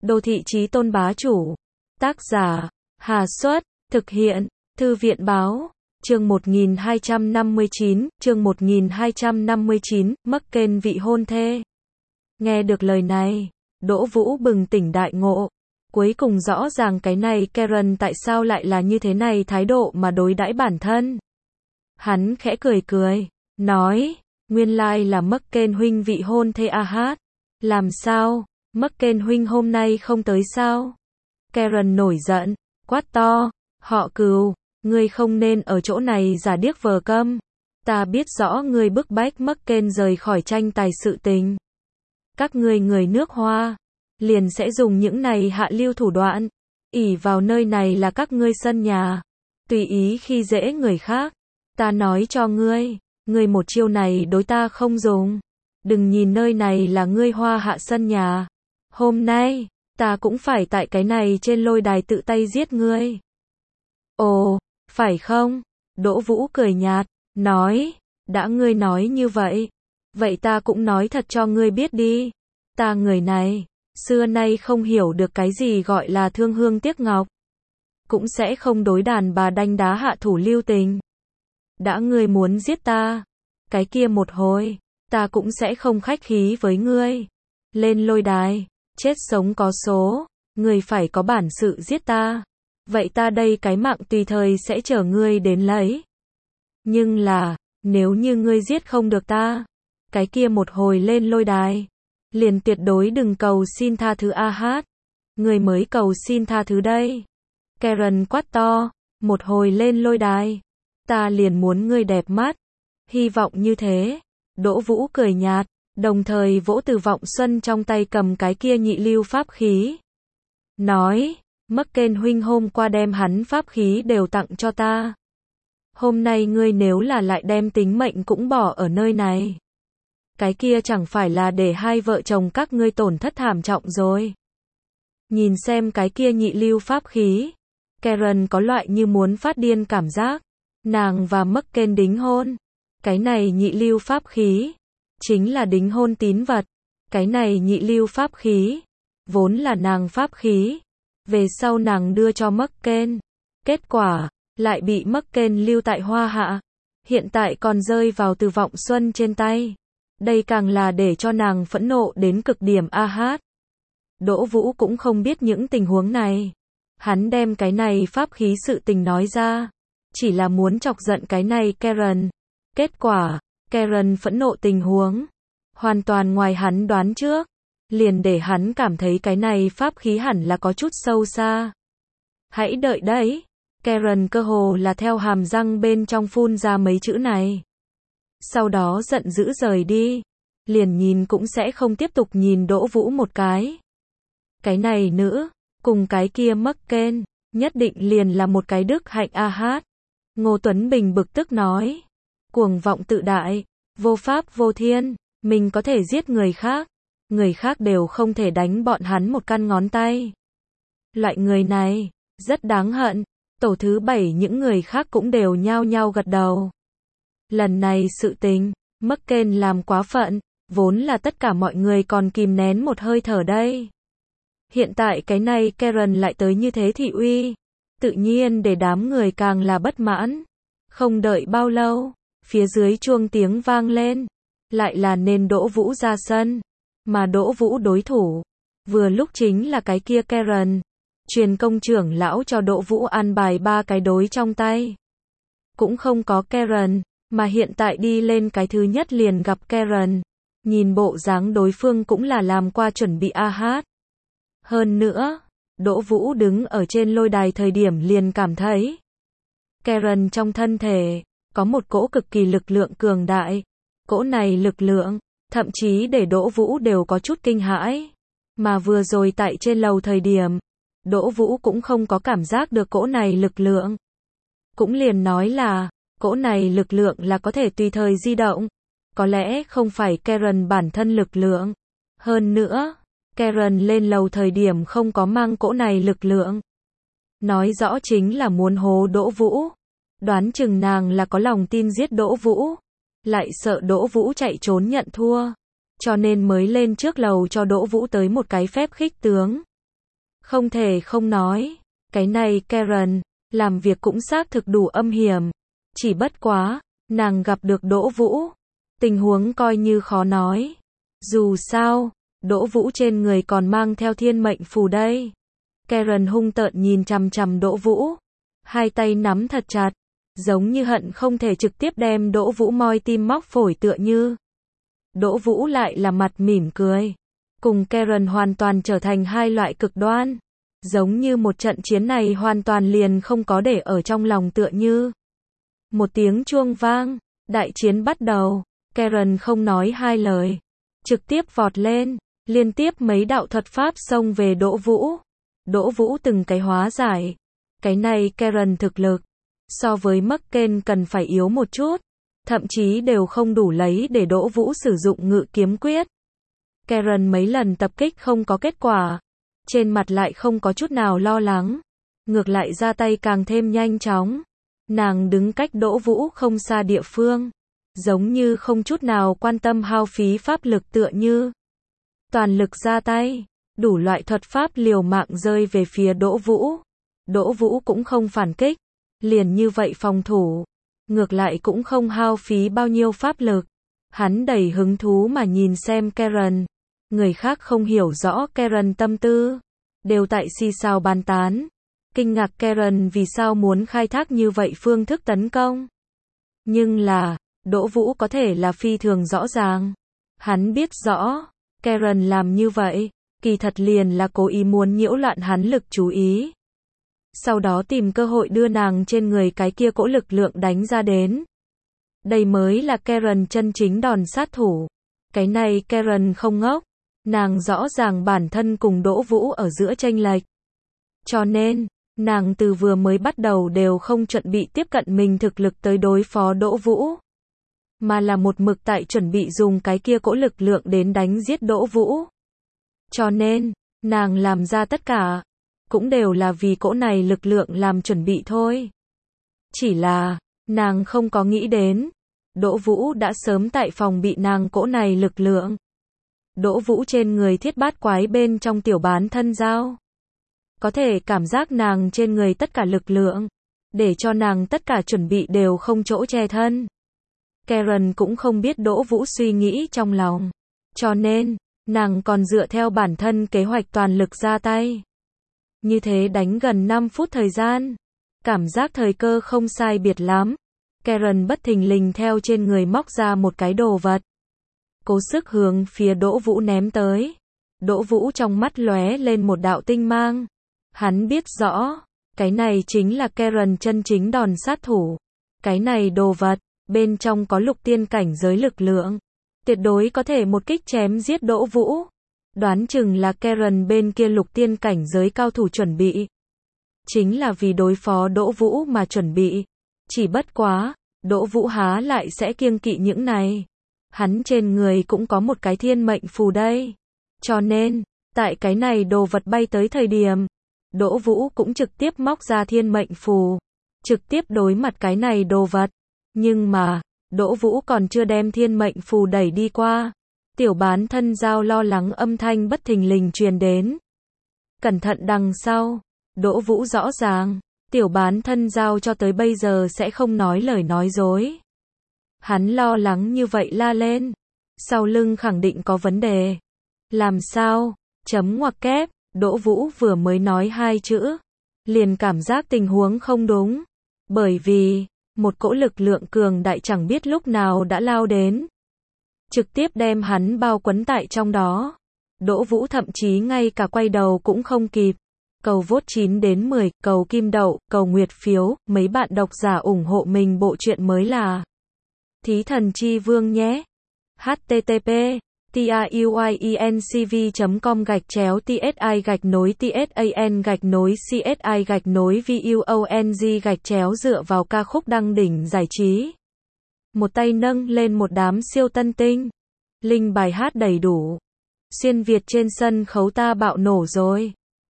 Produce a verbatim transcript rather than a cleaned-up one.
Đô thị chí tôn bá chủ. Tác giả, Hà Xuất, thực hiện, Thư viện báo. Chương một nghìn hai trăm năm mươi chín, chương một nghìn hai trăm năm mươi chín, McCain vị hôn thê. Nghe được lời này, Đỗ Vũ bừng tỉnh đại ngộ. Cuối cùng rõ ràng cái này Karen tại sao lại là như thế này thái độ mà đối đãi bản thân. Hắn khẽ cười cười, nói, nguyên lai là McCain huynh vị hôn thê a hát. Làm sao, McCain huynh hôm nay không tới sao? Karen nổi giận, quát to, họ Cừu, ngươi không nên ở chỗ này giả điếc vờ câm. Ta biết rõ ngươi bức bách McCain rời khỏi tranh tài sự tình. Các ngươi người nước Hoa, liền sẽ dùng những này hạ lưu thủ đoạn, ỷ vào nơi này là các ngươi sân nhà, tùy ý khi dễ người khác. Ta nói cho ngươi, ngươi một chiêu này đối ta không dùng. Đừng nhìn nơi này là ngươi Hoa hạ sân nhà. Hôm nay, ta cũng phải tại cái này trên lôi đài tự tay giết ngươi. Ồ, phải không? Đỗ Vũ cười nhạt, nói, đã ngươi nói như vậy, vậy ta cũng nói thật cho ngươi biết đi. Ta người này, xưa nay không hiểu được cái gì gọi là thương hương tiếc ngọc. Cũng sẽ không đối đàn bà đanh đá hạ thủ lưu tình. Đã ngươi muốn giết ta, cái kia một hồi, ta cũng sẽ không khách khí với ngươi. Lên lôi đài, chết sống có số, ngươi phải có bản sự giết ta. Vậy ta đây cái mạng tùy thời sẽ chở ngươi đến lấy. Nhưng là, nếu như ngươi giết không được ta, cái kia một hồi lên lôi đài, liền tuyệt đối đừng cầu xin tha thứ a hát. Ngươi mới cầu xin tha thứ đây. Karen quát to, một hồi lên lôi đài, ta liền muốn ngươi đẹp mắt. Hy vọng như thế. Đỗ Vũ cười nhạt, đồng thời vỗ Từ Vọng Xuân trong tay cầm cái kia nhị lưu pháp khí. Nói, McCain huynh hôm qua đem hắn pháp khí đều tặng cho ta. Hôm nay ngươi nếu là lại đem tính mệnh cũng bỏ ở nơi này, cái kia chẳng phải là để hai vợ chồng các ngươi tổn thất thảm trọng rồi. Nhìn xem cái kia nhị lưu pháp khí, Karen có loại như muốn phát điên cảm giác. Nàng và McCain đính hôn. Cái này nhị lưu pháp khí, chính là đính hôn tín vật. Cái này nhị lưu pháp khí, vốn là nàng pháp khí. Về sau nàng đưa cho McCain. Kết quả, lại bị McCain lưu tại Hoa hạ. Hiện tại còn rơi vào Từ Vọng Xuân trên tay. Đây càng là để cho nàng phẫn nộ đến cực điểm a hát. Đỗ Vũ cũng không biết những tình huống này. Hắn đem cái này pháp khí sự tình nói ra, chỉ là muốn chọc giận cái này Karen. Kết quả, Karen phẫn nộ tình huống, hoàn toàn ngoài hắn đoán trước. Liền để hắn cảm thấy cái này pháp khí hẳn là có chút sâu xa. Hãy đợi đấy. Karen cơ hồ là theo hàm răng bên trong phun ra mấy chữ này. Sau đó giận dữ rời đi. Liền nhìn cũng sẽ không tiếp tục nhìn Đỗ Vũ một cái. Cái này nữ, cùng cái kia McCain, nhất định liền là một cái đức hạnh a hát. Ngô Tuấn Bình bực tức nói. Cuồng vọng tự đại, vô pháp vô thiên, mình có thể giết người khác. Người khác đều không thể đánh bọn hắn một căn ngón tay. Loại người này, rất đáng hận. Tổ thứ bảy những người khác cũng đều nhao nhao gật đầu. Lần này sự tình, McCain làm quá phận, vốn là tất cả mọi người còn kìm nén một hơi thở đây. Hiện tại cái này Karen lại tới như thế thị uy. Tự nhiên để đám người càng là bất mãn. Không đợi bao lâu, phía dưới chuông tiếng vang lên. Lại là nên Đỗ Vũ ra sân. Mà Đỗ Vũ đối thủ, vừa lúc chính là cái kia Karen. Truyền công trưởng lão cho Đỗ Vũ an bài ba cái đối trong tay. Cũng không có Karen, mà hiện tại đi lên cái thứ nhất liền gặp Karen. Nhìn bộ dáng đối phương cũng là làm qua chuẩn bị a hát. Hơn nữa, Đỗ Vũ đứng ở trên lôi đài thời điểm liền cảm thấy Karen trong thân thể có một cỗ cực kỳ lực lượng cường đại. Cỗ này lực lượng, thậm chí để Đỗ Vũ đều có chút kinh hãi. Mà vừa rồi tại trên lầu thời điểm, Đỗ Vũ cũng không có cảm giác được cỗ này lực lượng. Cũng liền nói là, cỗ này lực lượng là có thể tùy thời di động. Có lẽ không phải Karen bản thân lực lượng. Hơn nữa, Karen lên lầu thời điểm không có mang cỗ này lực lượng. Nói rõ chính là muốn hố Đỗ Vũ. Đoán chừng nàng là có lòng tin giết Đỗ Vũ. Lại sợ Đỗ Vũ chạy trốn nhận thua. Cho nên mới lên trước lầu cho Đỗ Vũ tới một cái phép khích tướng. Không thể không nói, cái này Karen, làm việc cũng xác thực đủ âm hiểm. Chỉ bất quá, nàng gặp được Đỗ Vũ. Tình huống coi như khó nói. Dù sao, Đỗ Vũ trên người còn mang theo thiên mệnh phù đây. Karen hung tợn nhìn chằm chằm Đỗ Vũ. Hai tay nắm thật chặt. Giống như hận không thể trực tiếp đem Đỗ Vũ moi tim móc phổi tựa như. Đỗ Vũ lại là mặt mỉm cười. Cùng Karen hoàn toàn trở thành hai loại cực đoan. Giống như một trận chiến này hoàn toàn liền không có để ở trong lòng tựa như. Một tiếng chuông vang, đại chiến bắt đầu. Karen không nói hai lời. Trực tiếp vọt lên, liên tiếp mấy đạo thuật pháp xông về Đỗ Vũ. Đỗ Vũ từng cái hóa giải. Cái này Karen thực lực. So với Merkel cần phải yếu một chút. Thậm chí đều không đủ lấy để Đỗ Vũ sử dụng ngự kiếm quyết. Karen mấy lần tập kích không có kết quả. Trên mặt lại không có chút nào lo lắng. Ngược lại ra tay càng thêm nhanh chóng. Nàng đứng cách Đỗ Vũ không xa địa phương. Giống như không chút nào quan tâm hao phí pháp lực tựa như. Toàn lực ra tay. Đủ loại thuật pháp liều mạng rơi về phía Đỗ Vũ. Đỗ Vũ cũng không phản kích. Liền như vậy phòng thủ. Ngược lại cũng không hao phí bao nhiêu pháp lực. Hắn đầy hứng thú mà nhìn xem Karen. Người khác không hiểu rõ Karen tâm tư. Đều tại xì xào bàn tán. Kinh ngạc Karen vì sao muốn khai thác như vậy phương thức tấn công. Nhưng là, Đỗ Vũ có thể là phi thường rõ ràng. Hắn biết rõ, Karen làm như vậy, kỳ thật liền là cố ý muốn nhiễu loạn hắn lực chú ý. Sau đó tìm cơ hội đưa nàng trên người cái kia cỗ lực lượng đánh ra đến. Đây mới là Karen chân chính đòn sát thủ. Cái này Karen không ngốc. Nàng rõ ràng bản thân cùng Đỗ Vũ ở giữa chênh lệch. Cho nên, nàng từ vừa mới bắt đầu đều không chuẩn bị tiếp cận mình thực lực tới đối phó Đỗ Vũ. Mà là một mực tại chuẩn bị dùng cái kia cỗ lực lượng đến đánh giết Đỗ Vũ. Cho nên, nàng làm ra tất cả, cũng đều là vì cỗ này lực lượng làm chuẩn bị thôi. Chỉ là, nàng không có nghĩ đến, Đỗ Vũ đã sớm tại phòng bị nàng cỗ này lực lượng. Đỗ Vũ trên người thiết bát quái bên trong tiểu bán thân dao. Có thể cảm giác nàng trên người tất cả lực lượng, để cho nàng tất cả chuẩn bị đều không chỗ che thân. Karen cũng không biết Đỗ Vũ suy nghĩ trong lòng. Cho nên, nàng còn dựa theo bản thân kế hoạch toàn lực ra tay. Như thế đánh gần năm phút thời gian. Cảm giác thời cơ không sai biệt lắm. Karen bất thình lình theo trên người móc ra một cái đồ vật. Cố sức hướng phía Đỗ Vũ ném tới. Đỗ Vũ trong mắt lóe lên một đạo tinh mang. Hắn biết rõ, cái này chính là Karen chân chính đòn sát thủ. Cái này đồ vật, bên trong có lục tiên cảnh giới lực lượng. Tuyệt đối có thể một kích chém giết Đỗ Vũ. Đoán chừng là Karen bên kia lục tiên cảnh giới cao thủ chuẩn bị. Chính là vì đối phó Đỗ Vũ mà chuẩn bị. Chỉ bất quá, Đỗ Vũ há lại sẽ kiêng kỵ những này. Hắn trên người cũng có một cái thiên mệnh phù đây. Cho nên, tại cái này đồ vật bay tới thời điểm, Đỗ Vũ cũng trực tiếp móc ra thiên mệnh phù. Trực tiếp đối mặt cái này đồ vật. Nhưng mà, Đỗ Vũ còn chưa đem thiên mệnh phù đẩy đi qua. Tiểu bán thân dao lo lắng âm thanh bất thình lình truyền đến. Cẩn thận đằng sau. Đỗ Vũ rõ ràng. Tiểu bán thân dao cho tới bây giờ sẽ không nói lời nói dối. Hắn lo lắng như vậy la lên. Sau lưng khẳng định có vấn đề. Làm sao? Chấm ngoặc kép. Đỗ Vũ vừa mới nói hai chữ. Liền cảm giác tình huống không đúng. Bởi vì, một cỗ lực lượng cường đại chẳng biết lúc nào đã lao đến. Trực tiếp đem hắn bao quấn tại trong đó. Đỗ Vũ thậm chí ngay cả quay đầu cũng không kịp. Cầu vote chín đến mười, cầu kim đậu, cầu nguyệt phiếu, mấy bạn độc giả ủng hộ mình bộ truyện mới là Thí Thần Chi Vương nhé. http truyencv chấm com gạch chéo tsi gạch nối tsan gạch nối csi gạch nối vuong gạch chéo dựa vào ca khúc đăng đỉnh giải trí. Một tay nâng lên một đám siêu tân tinh. Linh bài hát đầy đủ. Xuyên Việt trên sân khấu ta bạo nổ rồi.